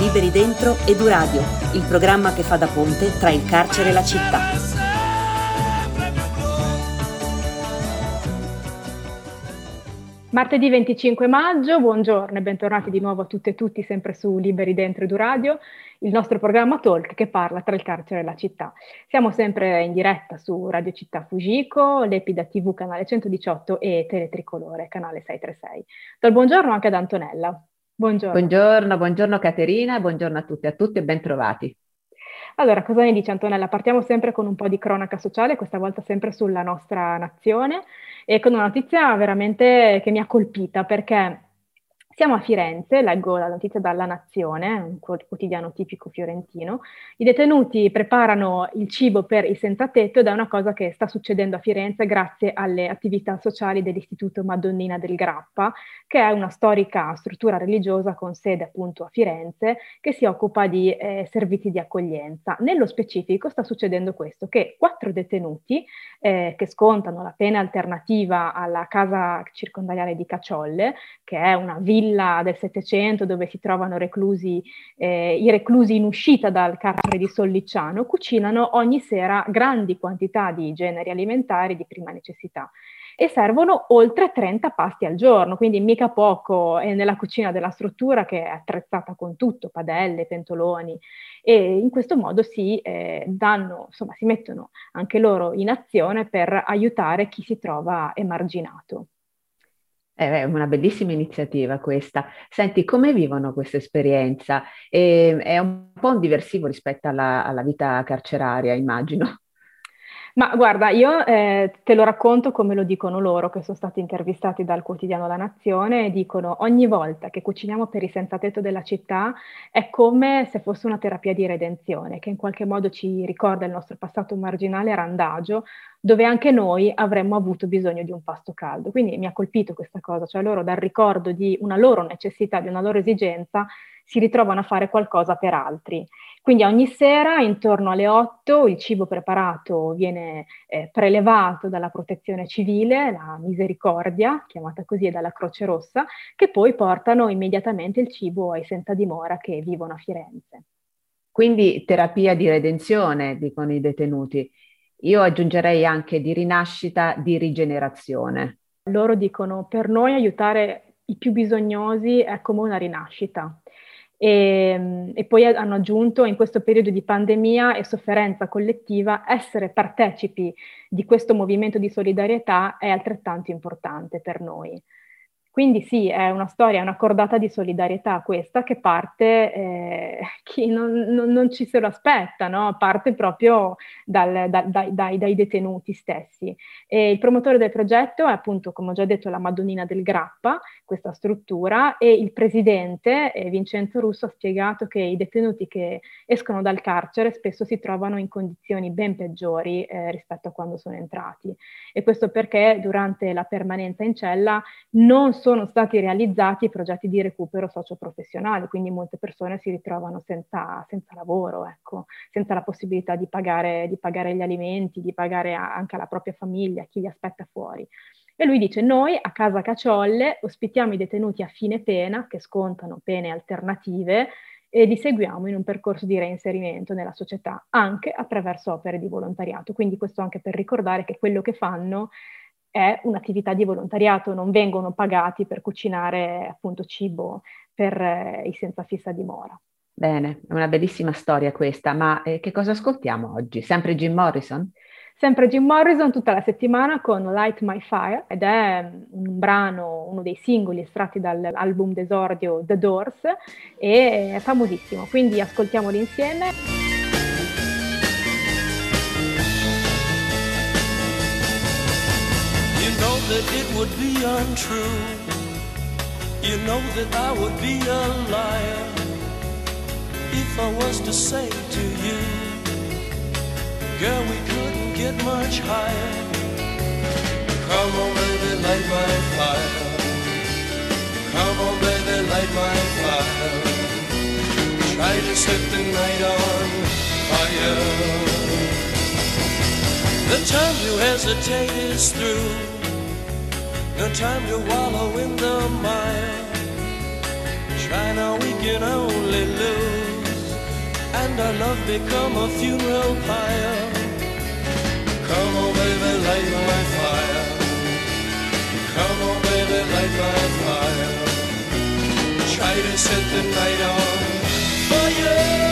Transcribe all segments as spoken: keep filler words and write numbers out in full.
Liberi Dentro Eduradio, il programma che fa da ponte tra il carcere e la città. Martedì venticinque maggio, buongiorno e bentornati di nuovo a tutte e tutti sempre su Liberi Dentro Eduradio, il nostro programma Talk che parla tra il carcere e la città. Siamo sempre in diretta su Radio Città Fujiko, Lepida tivù canale centodiciotto e Teletricolore canale seicentotrentasei. Do il buongiorno anche ad Antonella. Buongiorno. Buongiorno, buongiorno Caterina, buongiorno a tutti e a tutti e ben trovati. Allora, cosa ne dice Antonella? Partiamo sempre con un po' di cronaca sociale, questa volta sempre sulla nostra nazione e con una notizia veramente che mi ha colpita perché siamo a Firenze, leggo la notizia dalla Nazione, un quotidiano tipico fiorentino, i detenuti preparano il cibo per i senza tetto ed è una cosa che sta succedendo a Firenze grazie alle attività sociali dell'Istituto Madonnina del Grappa, che è una storica struttura religiosa con sede appunto a Firenze che si occupa di eh, servizi di accoglienza. Nello specifico sta succedendo questo, che quattro detenuti eh, che scontano la pena alternativa alla casa circondariale di Caciolle, che è una villa del Settecento dove si trovano reclusi, eh, i reclusi in uscita dal carcere di Sollicciano, cucinano ogni sera grandi quantità di generi alimentari di prima necessità e servono oltre trenta pasti al giorno, quindi mica poco, è nella cucina della struttura che è attrezzata con tutto, padelle, pentoloni, e in questo modo si eh, danno, insomma, si mettono anche loro in azione per aiutare chi si trova emarginato. È una bellissima iniziativa questa. Senti, come vivono questa esperienza? E, è un po' un diversivo rispetto alla, alla vita carceraria, immagino. Ma guarda, io eh, te lo racconto come lo dicono loro, che sono stati intervistati dal quotidiano La Nazione, e dicono: ogni volta che cuciniamo per i senza tetto della città è come se fosse una terapia di redenzione, che in qualche modo ci ricorda il nostro passato marginale e randagio, dove anche noi avremmo avuto bisogno di un pasto caldo. Quindi mi ha colpito questa cosa, cioè loro dal ricordo di una loro necessità, di una loro esigenza, si ritrovano a fare qualcosa per altri. Quindi ogni sera intorno alle otto il cibo preparato viene eh, prelevato dalla Protezione Civile, la Misericordia, chiamata così, e dalla Croce Rossa, che poi portano immediatamente il cibo ai senza dimora che vivono a Firenze. Quindi terapia di redenzione, dicono i detenuti. Io aggiungerei anche di rinascita, di rigenerazione. Loro dicono: per noi aiutare i più bisognosi è come una rinascita. E, e poi hanno aggiunto: in questo periodo di pandemia e sofferenza collettiva, essere partecipi di questo movimento di solidarietà è altrettanto importante per noi. Quindi sì, è una storia, è una cordata di solidarietà questa che parte, eh, chi non, non, non ci se lo aspetta, no? Parte proprio dal, da, dai, dai, dai detenuti stessi. E il promotore del progetto è appunto, come ho già detto, la Madonnina del Grappa, questa struttura, e il presidente eh, Vincenzo Russo ha spiegato che i detenuti che escono dal carcere spesso si trovano in condizioni ben peggiori eh, rispetto a quando sono entrati. E questo perché durante la permanenza in cella non sono stati realizzati progetti di recupero socioprofessionale, quindi molte persone si ritrovano senza, senza lavoro, ecco, senza la possibilità di pagare, di pagare gli alimenti, di pagare anche alla propria famiglia, chi li aspetta fuori. E lui dice: noi a Casa Caciolle ospitiamo i detenuti a fine pena che scontano pene alternative e li seguiamo in un percorso di reinserimento nella società, anche attraverso opere di volontariato. Quindi questo anche per ricordare che quello che fanno è un'attività di volontariato, non vengono pagati per cucinare appunto cibo per eh, i senza fissa dimora. Bene, è una bellissima storia questa, ma eh, che cosa ascoltiamo oggi? Sempre Jim Morrison? Sempre Jim Morrison tutta la settimana con Light My Fire, ed è un brano, uno dei singoli estratti dall'album d'esordio The Doors, e è famosissimo, quindi ascoltiamoli insieme. You know that it would be untrue. You know that I would be a liar if I was to say to you, girl, we couldn't get much higher. Come on, baby, light my fire. Come on, baby, light my fire. Try to set the night on fire. The time to hesitate is through. No time to wallow in the mire. Try now, we can only lose. and our love become a funeral pyre. Come on, baby, light my fire. Come on, baby, light my fire. Try to set the night on fire.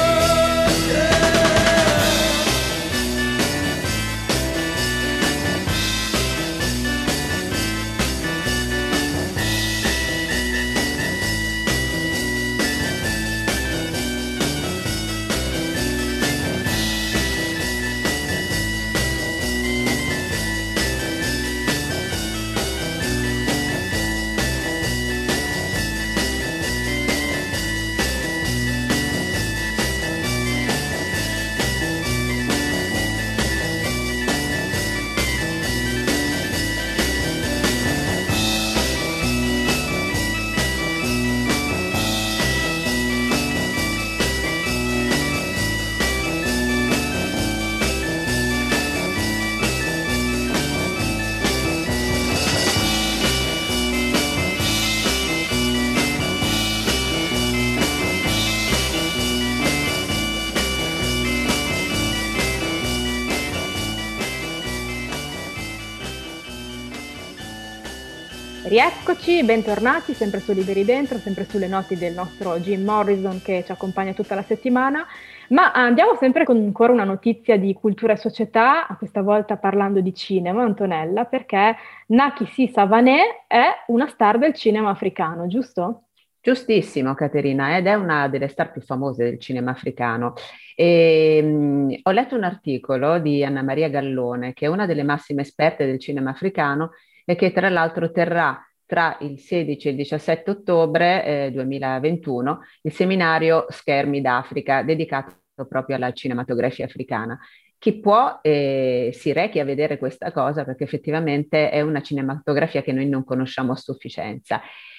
Rieccoci, bentornati, sempre su Liberi Dentro, sempre sulle noti del nostro Jim Morrison che ci accompagna tutta la settimana, ma andiamo sempre con ancora una notizia di cultura e società, questa volta parlando di cinema, Antonella, perché Nakisi Savané è una star del cinema africano, giusto? Giustissimo, Caterina, ed è una delle star più famose del cinema africano. E, mh, ho letto un articolo di Anna Maria Gallone, che è una delle massime esperte del cinema africano, e che tra l'altro terrà tra il sedici e il diciassette ottobre eh, duemilaventuno il seminario Schermi d'Africa, dedicato proprio alla cinematografia africana. Chi può eh, si rechi a vedere questa cosa, perché effettivamente è una cinematografia che noi non conosciamo a sufficienza.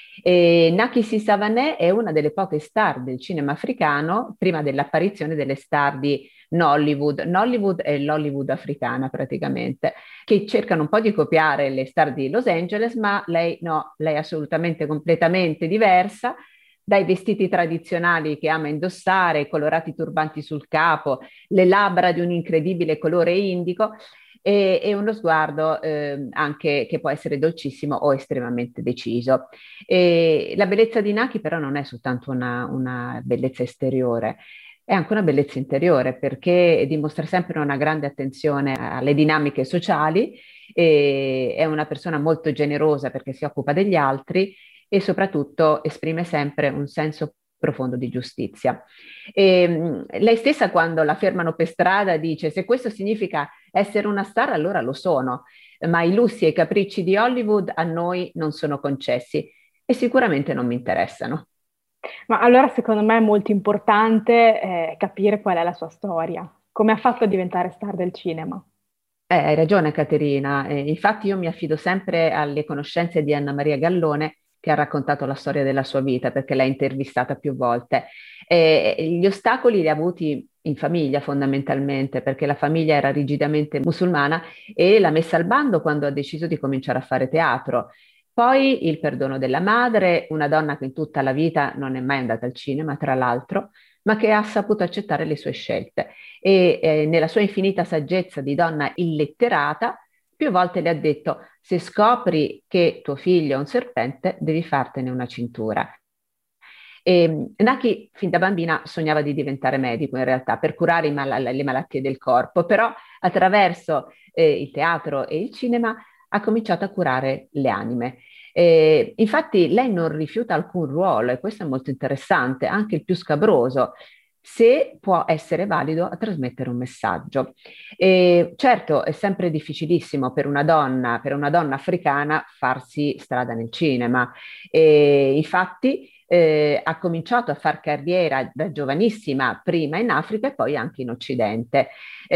E Nakisi Savané è una delle poche star del cinema africano prima dell'apparizione delle star di Nollywood. Nollywood è l'Hollywood africana praticamente, che cercano un po' di copiare le star di Los Angeles, ma lei no, lei è assolutamente completamente diversa, dai vestiti tradizionali che ama indossare, i colorati turbanti sul capo, le labbra di un incredibile colore indico e, e uno sguardo eh, anche che può essere dolcissimo o estremamente deciso. E la bellezza di Naki però non è soltanto una, una bellezza esteriore, è anche una bellezza interiore, perché dimostra sempre una grande attenzione alle dinamiche sociali, e è una persona molto generosa perché si occupa degli altri e soprattutto esprime sempre un senso profondo di giustizia. E, mh, lei stessa, quando la fermano per strada, dice: se questo significa essere una star, allora lo sono, ma i lussi e i capricci di Hollywood a noi non sono concessi e sicuramente non mi interessano. Ma allora secondo me è molto importante eh, capire qual è la sua storia, come ha fatto a diventare star del cinema. Eh, hai ragione, Caterina. Eh, infatti io mi affido sempre alle conoscenze di Anna Maria Gallone, che ha raccontato la storia della sua vita, perché l'ha intervistata più volte. Eh, gli ostacoli li ha avuti in famiglia fondamentalmente, perché la famiglia era rigidamente musulmana e l'ha messa al bando quando ha deciso di cominciare a fare teatro. Poi il perdono della madre, una donna che in tutta la vita non è mai andata al cinema, tra l'altro, ma che ha saputo accettare le sue scelte. E eh, nella sua infinita saggezza di donna illetterata, più volte le ha detto: se scopri che tuo figlio è un serpente, devi fartene una cintura. E Naki fin da bambina sognava di diventare medico, in realtà, per curare i mal- le malattie del corpo, però attraverso eh, il teatro e il cinema ha cominciato a curare le anime. Eh, infatti lei non rifiuta alcun ruolo, e questo è molto interessante, anche il più scabroso, se può essere valido a trasmettere un messaggio. E certo, è sempre difficilissimo per una donna, per una donna africana farsi strada nel cinema. E infatti eh, ha cominciato a far carriera da giovanissima, prima in Africa e poi anche in Occidente.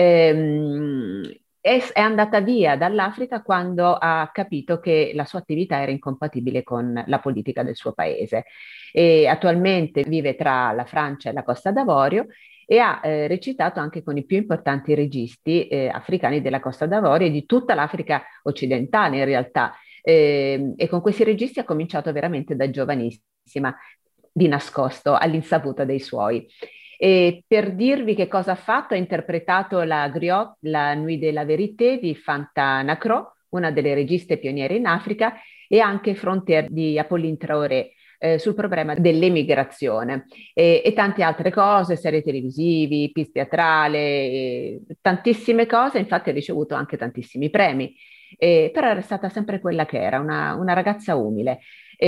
Ehm, È, è andata via dall'Africa quando ha capito che la sua attività era incompatibile con la politica del suo paese. E attualmente vive tra la Francia e la Costa d'Avorio e ha eh, recitato anche con i più importanti registi eh, africani della Costa d'Avorio e di tutta l'Africa occidentale in realtà. Eh, e con questi registi ha cominciato veramente da giovanissima, di nascosto, all'insaputa dei suoi. E per dirvi che cosa ha fatto, ha interpretato la Griot, la Nuit de la Vérité di Fanta Nakro, una delle registe pioniere in Africa, e anche Frontier di Apolline Traoré, eh, sul problema dell'emigrazione, e, e tante altre cose, serie televisivi, piece teatrale, e tantissime cose. Infatti ha ricevuto anche tantissimi premi, eh, però era stata sempre quella che era, una, una ragazza umile.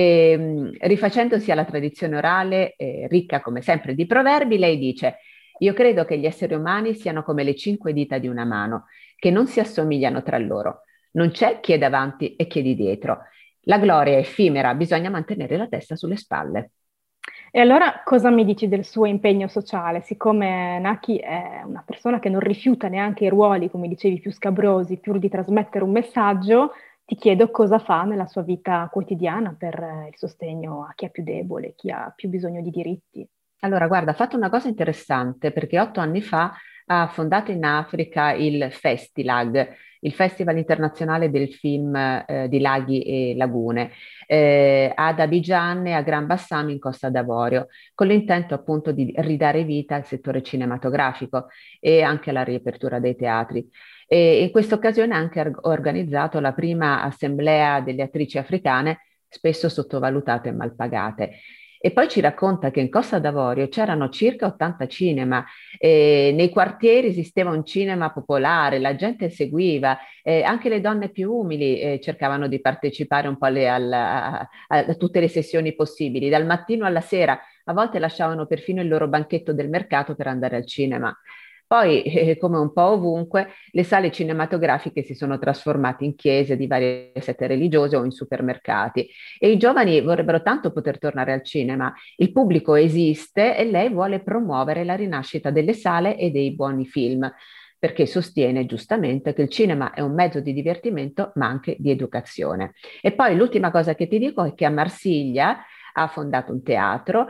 E, rifacendosi alla tradizione orale, eh, ricca come sempre di proverbi, lei dice: io credo che gli esseri umani siano come le cinque dita di una mano, che non si assomigliano tra loro. Non c'è chi è davanti e chi è di dietro. La gloria è effimera, bisogna mantenere la testa sulle spalle. E allora cosa mi dici del suo impegno sociale? Siccome Naki è una persona che non rifiuta neanche i ruoli, come dicevi, più scabrosi, pur di trasmettere un messaggio, ti chiedo cosa fa nella sua vita quotidiana per il sostegno a chi è più debole, chi ha più bisogno di diritti. Allora, guarda, ha fatto una cosa interessante, perché otto anni fa ha fondato in Africa il Festilag, il Festival internazionale del film eh, di laghi e lagune, eh, ad Abidjan e a Gran Bassam in Costa d'Avorio, con l'intento appunto di ridare vita al settore cinematografico e anche alla riapertura dei teatri. E in questa occasione ha anche organizzato la prima assemblea delle attrici africane, spesso sottovalutate e mal pagate. E poi ci racconta che in Costa d'Avorio c'erano circa ottanta cinema, eh, nei quartieri esisteva un cinema popolare, la gente seguiva, eh, anche le donne più umili eh, cercavano di partecipare un po' alle, alla, a, a tutte le sessioni possibili, dal mattino alla sera. A volte lasciavano perfino il loro banchetto del mercato per andare al cinema. Poi, eh, come un po' ovunque, le sale cinematografiche si sono trasformate in chiese di varie sette religiose o in supermercati, e i giovani vorrebbero tanto poter tornare al cinema. Il pubblico esiste e lei vuole promuovere la rinascita delle sale e dei buoni film, perché sostiene giustamente che il cinema è un mezzo di divertimento ma anche di educazione. E poi l'ultima cosa che ti dico è che a Marsiglia ha fondato un teatro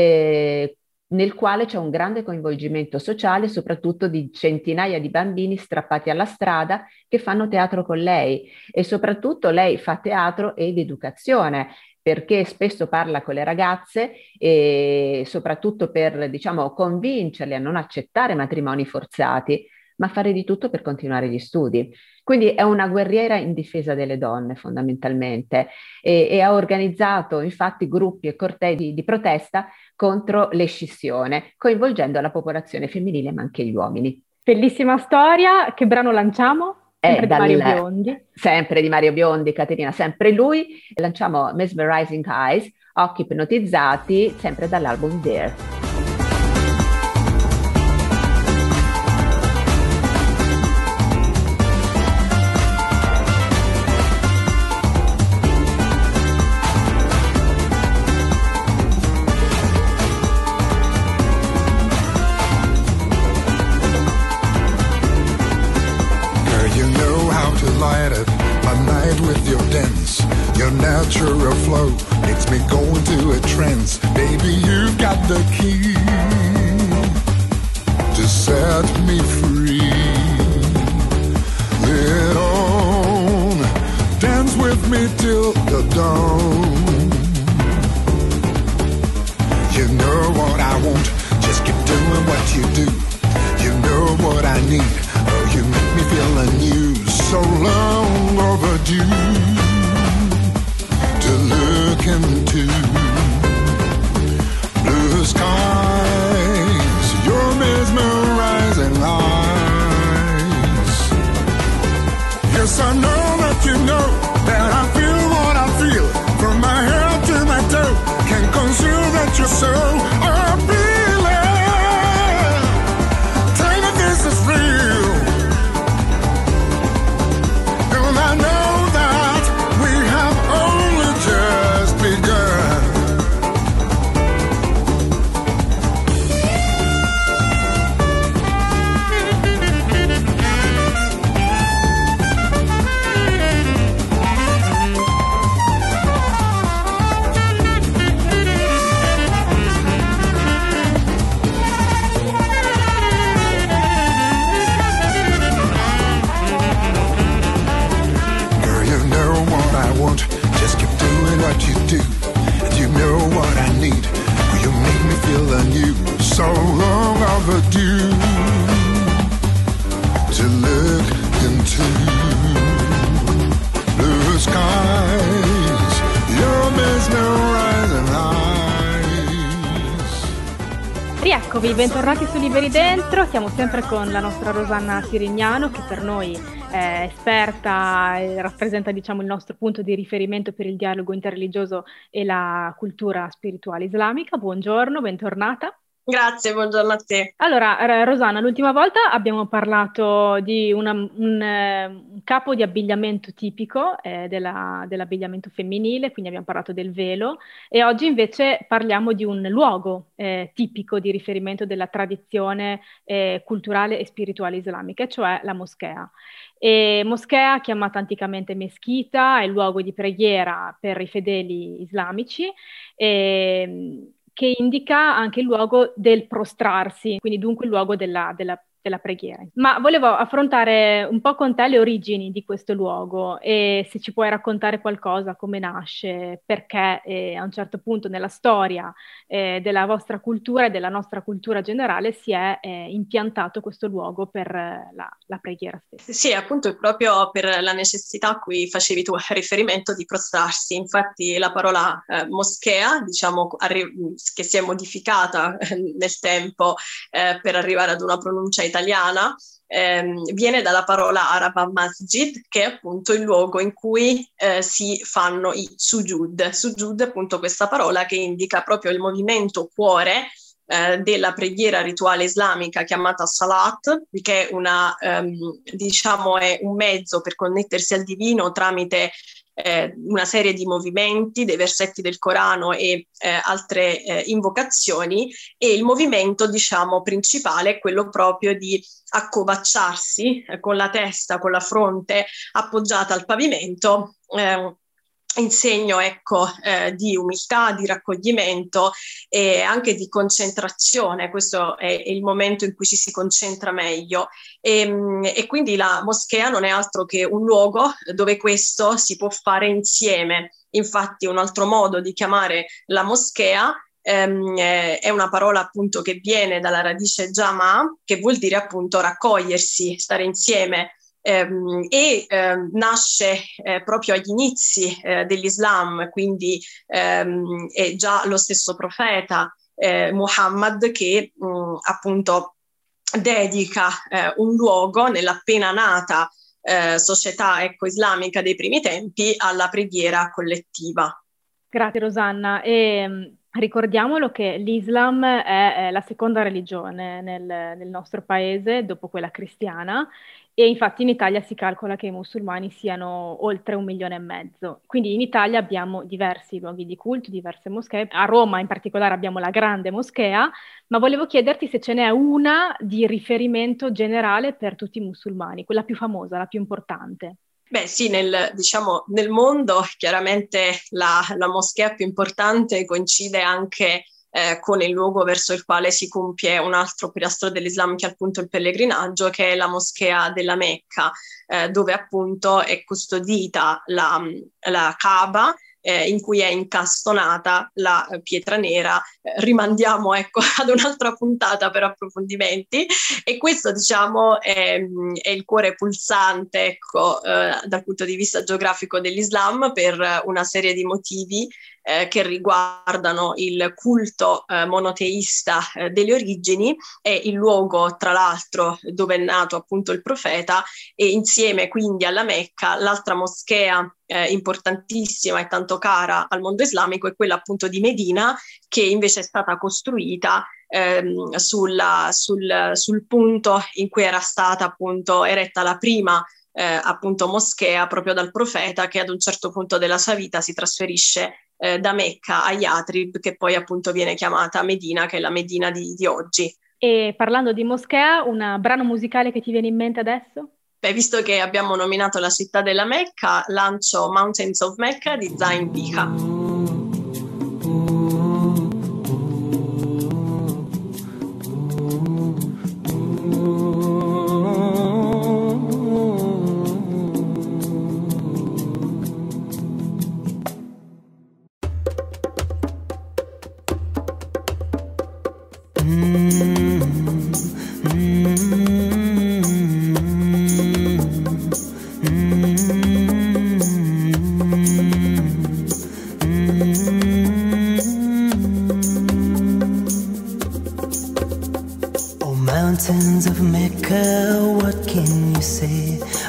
eh, nel quale c'è un grande coinvolgimento sociale, soprattutto di centinaia di bambini strappati alla strada che fanno teatro con lei, e soprattutto lei fa teatro ed educazione, perché spesso parla con le ragazze e soprattutto per, diciamo, convincerle a non accettare matrimoni forzati, ma fare di tutto per continuare gli studi. Quindi è una guerriera in difesa delle donne fondamentalmente, e, e ha organizzato infatti gruppi e cortei di, di protesta contro l'escissione, coinvolgendo la popolazione femminile ma anche gli uomini. Bellissima storia. Che brano lanciamo? Sempre È di dal, Mario Biondi. Sempre di Mario Biondi, Caterina, sempre lui. Lanciamo Mesmerizing Eyes, Occhi ipnotizzati, sempre dall'album Dare. Natural flow makes me go into a trance. Baby, you've got the key to set me free. Let on, dance with me till the dawn. You know what I want, just keep doing what you do. You know what I need, oh, you make me feel anew. So long overdue to look into blue skies, your mesmerizing eyes. Yes, I know that you know that I feel what I feel, from my head to my toe. Can't conceal that you're so appealing. Tell me this is real, and I know that Eccovi, bentornati su Liberi Dentro, siamo sempre con la nostra Rosanna Sirignano che per noi è esperta e rappresenta, diciamo, il nostro punto di riferimento per il dialogo interreligioso e la cultura spirituale islamica. Buongiorno, bentornata. Grazie, buongiorno a te. Allora, Rosanna, l'ultima volta abbiamo parlato di una, un, un capo di abbigliamento tipico eh, della, dell'abbigliamento femminile, quindi abbiamo parlato del velo, e oggi invece parliamo di un luogo eh, tipico di riferimento della tradizione eh, culturale e spirituale islamica, cioè la moschea. E moschea, chiamata anticamente meschita, è il luogo di preghiera per i fedeli islamici, e, che indica anche il luogo del prostrarsi, quindi dunque il luogo della, della, della preghiera. Ma volevo affrontare un po' con te le origini di questo luogo e se ci puoi raccontare qualcosa, come nasce, perché eh, a un certo punto nella storia eh, della vostra cultura e della nostra cultura generale si è eh, impiantato questo luogo per eh, la, la preghiera stessa. Sì, appunto è proprio per la necessità a cui facevi tu riferimento di prostrarsi. Infatti la parola eh, moschea, diciamo, arri- che si è modificata eh, nel tempo eh, per arrivare ad una pronuncia italiana, ehm, viene dalla parola araba masjid, che è appunto il luogo in cui eh, si fanno i sujud. Sujud è appunto questa parola che indica proprio il movimento cuore eh, della preghiera rituale islamica chiamata salat, che è una, ehm, diciamo, è un mezzo per connettersi al divino tramite Eh, una serie di movimenti, dei versetti del Corano e eh, altre eh, invocazioni, e il movimento, diciamo, principale è quello proprio di accovacciarsi eh, con la testa, con la fronte appoggiata al pavimento, eh, in segno, ecco, eh, di umiltà, di raccoglimento e anche di concentrazione. Questo è il momento in cui ci si concentra meglio. E, e quindi la moschea non è altro che un luogo dove questo si può fare insieme. Infatti un altro modo di chiamare la moschea ehm, è una parola appunto che viene dalla radice jama, che vuol dire appunto raccogliersi, stare insieme. Ehm, e ehm, nasce eh, proprio agli inizi eh, dell'Islam, quindi ehm, è già lo stesso profeta eh, Muhammad che mh, appunto dedica eh, un luogo nell'appena nata eh, società ecco, islamica dei primi tempi alla preghiera collettiva. Grazie Rosanna. E ricordiamolo che l'Islam è, è la seconda religione nel, nel nostro paese dopo quella cristiana, e infatti in Italia si calcola che i musulmani siano oltre un milione e mezzo. Quindi in Italia abbiamo diversi luoghi di culto, diverse moschee. A Roma in particolare abbiamo la grande moschea, ma volevo chiederti se ce n'è una di riferimento generale per tutti i musulmani, quella più famosa, la più importante. Beh sì, nel, diciamo, nel mondo chiaramente la, la moschea più importante coincide anche eh, con il luogo verso il quale si compie un altro pilastro dell'Islam, che è appunto il pellegrinaggio, che è la moschea della Mecca, eh, dove appunto è custodita la, la Kaaba, Eh, in cui è incastonata la eh, pietra nera. Eh, rimandiamo ecco ad un'altra puntata per approfondimenti, e questo diciamo è, è il cuore pulsante ecco eh, dal punto di vista geografico dell'Islam, per una serie di motivi eh, che riguardano il culto eh, monoteista eh, delle origini. È il luogo tra l'altro dove è nato appunto il profeta, e insieme quindi alla Mecca l'altra moschea Eh, importantissima e tanto cara al mondo islamico è quella appunto di Medina, che invece è stata costruita ehm, sulla, sul, sul punto in cui era stata appunto eretta la prima eh, appunto moschea proprio dal profeta, che ad un certo punto della sua vita si trasferisce eh, da Mecca a Yatrib, che poi appunto viene chiamata Medina, che è la Medina di, di oggi. E parlando di moschea, un brano musicale che ti viene in mente adesso? Beh, visto che abbiamo nominato la città della Mecca, lancio Mountains of Mecca di Zayn Bika.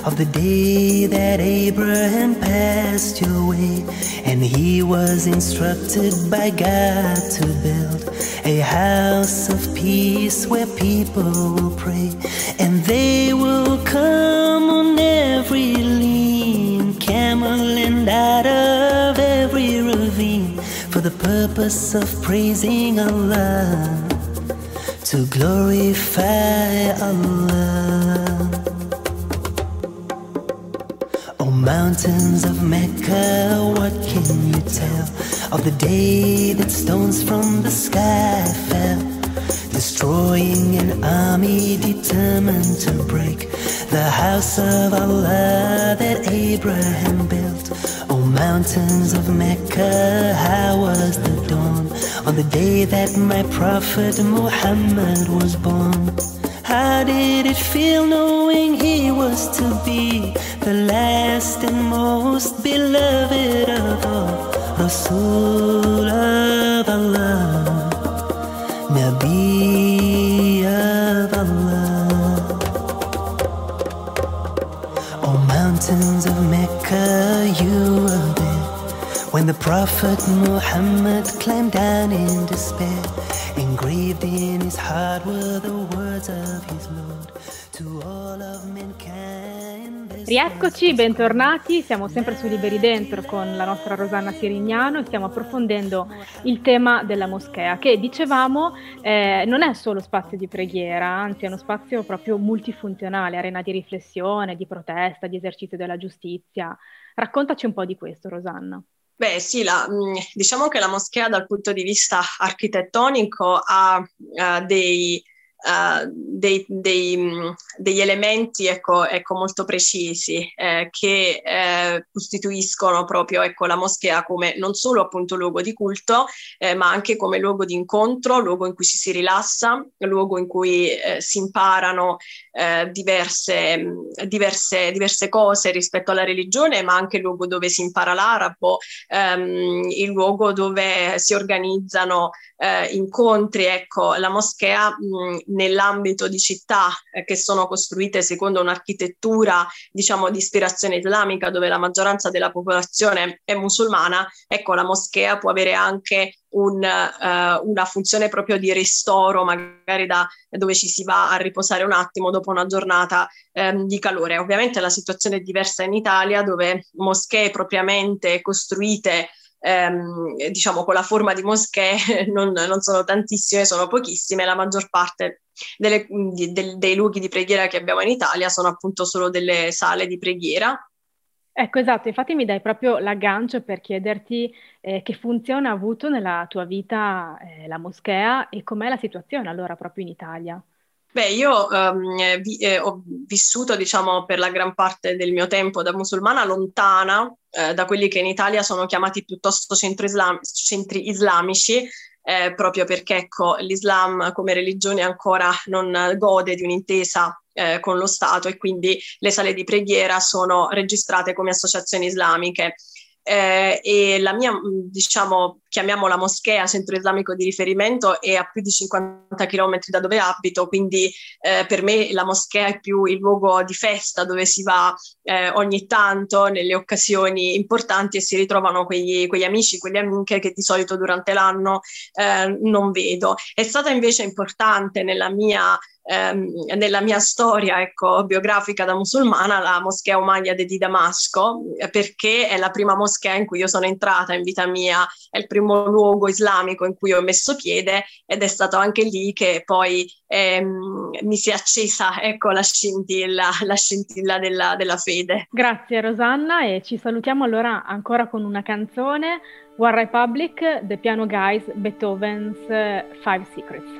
of the day that Abraham passed your way, and he was instructed by God to build a house of peace where people will pray, and they will come on every lean camel and out of every ravine for the purpose of praising Allah, to glorify Allah. O mountains of Mecca, what can you tell of the day that stones from the sky fell, destroying an army determined to break the house of Allah that Abraham built? O mountains of Mecca, how was the dawn on the day that my prophet Muhammad was born? How did it feel knowing he was to be the last and most beloved of all, Rasul of Allah, Nabi of Allah? O mountains of Mecca, you were there when the Prophet Muhammad climbed down in despair. Engraved in his heart were the words of his Lord to all of mankind. Rieccoci, bentornati, siamo sempre su Liberi Dentro con la nostra Rosanna Sirignano e stiamo approfondendo il tema della moschea, che dicevamo eh, non è solo spazio di preghiera, anzi è uno spazio proprio multifunzionale, arena di riflessione, di protesta, di esercizio della giustizia. Raccontaci un po' di questo, Rosanna. Beh sì, la, diciamo che la moschea dal punto di vista architettonico ha uh, dei, uh, dei, dei, degli elementi ecco, ecco, molto precisi eh, che eh, costituiscono proprio ecco, la moschea come non solo appunto luogo di culto, eh, ma anche come luogo di incontro, luogo in cui ci si rilassa, luogo in cui eh, si imparano eh, diverse, diverse, diverse cose rispetto alla religione, ma anche il luogo dove si impara l'arabo, ehm, il luogo dove si organizzano eh, incontri. Ecco, la moschea mh, nell'ambito di città eh, che sono costruite secondo un'architettura diciamo di ispirazione islamica, dove la maggioranza della popolazione è musulmana, ecco la moschea può avere anche un, uh, una funzione proprio di ristoro, magari da dove ci si va a riposare un attimo dopo una giornata um, di calore. Ovviamente la situazione è diversa in Italia, dove moschee propriamente costruite ehm, diciamo con la forma di moschee non, non sono tantissime, sono pochissime. La maggior parte delle, di, del, dei luoghi di preghiera che abbiamo in Italia sono appunto solo delle sale di preghiera. Ecco, esatto, infatti mi dai proprio l'aggancio per chiederti eh, che funzione ha avuto nella tua vita eh, la moschea e com'è la situazione allora proprio in Italia. Beh, io um, vi, eh, ho vissuto, diciamo, per la gran parte del mio tempo da musulmana lontana eh, da quelli che in Italia sono chiamati piuttosto centri, islam- centri islamici, eh, proprio perché, ecco, l'Islam come religione ancora non gode di un'intesa eh, con lo Stato e quindi le sale di preghiera sono registrate come associazioni islamiche. Eh, e la mia, diciamo, chiamiamola moschea, centro islamico di riferimento, è a più di cinquanta chilometri da dove abito, quindi eh, per me la moschea è più il luogo di festa dove si va eh, ogni tanto nelle occasioni importanti e si ritrovano quegli, quegli amici, quelle amiche che di solito durante l'anno eh, non vedo. È stata invece importante nella mia Ehm, nella mia storia ecco, biografica da musulmana la moschea Umayyad di Damasco, eh, perché è la prima moschea in cui io sono entrata in vita mia, è il primo luogo islamico in cui ho messo piede ed è stato anche lì che poi ehm, mi si è accesa ecco, la scintilla, la scintilla della, della fede. Grazie Rosanna e ci salutiamo allora ancora con una canzone, One Republic, The Piano Guys, Beethoven's uh, Five Secrets.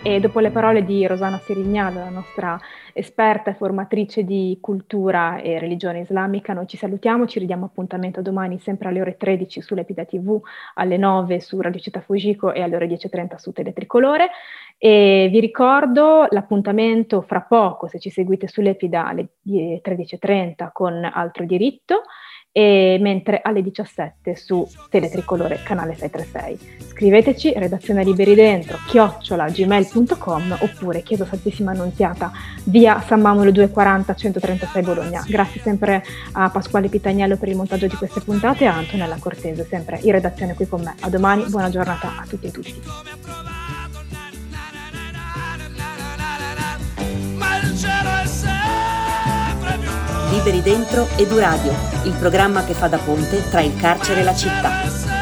E dopo le parole di Rosana Sirignano, la nostra esperta e formatrice di cultura e religione islamica, noi ci salutiamo, ci ridiamo appuntamento domani sempre alle ore tredici sull'Epida tivù, alle nove su Radio Città Fugico e alle ore dieci e trenta su Teletricolore. E vi ricordo l'appuntamento fra poco, se ci seguite sull'Epida, alle tredici e trenta con Altro Diritto, e mentre alle diciassette su Teletricolore canale seicentotrentasei. Scriveteci redazione Liberi Dentro chiocciola gmail punto com oppure Chiesa Santissima Annunziata via San Manuel duecentoquaranta centotrentasei Bologna. Grazie sempre a Pasquale Pitagnello per il montaggio di queste puntate e a Antonella Cortese sempre in redazione qui con me. A domani, buona giornata a tutti e tutti. Liberi Dentro Eduradio, il programma che fa da ponte tra il carcere e la città.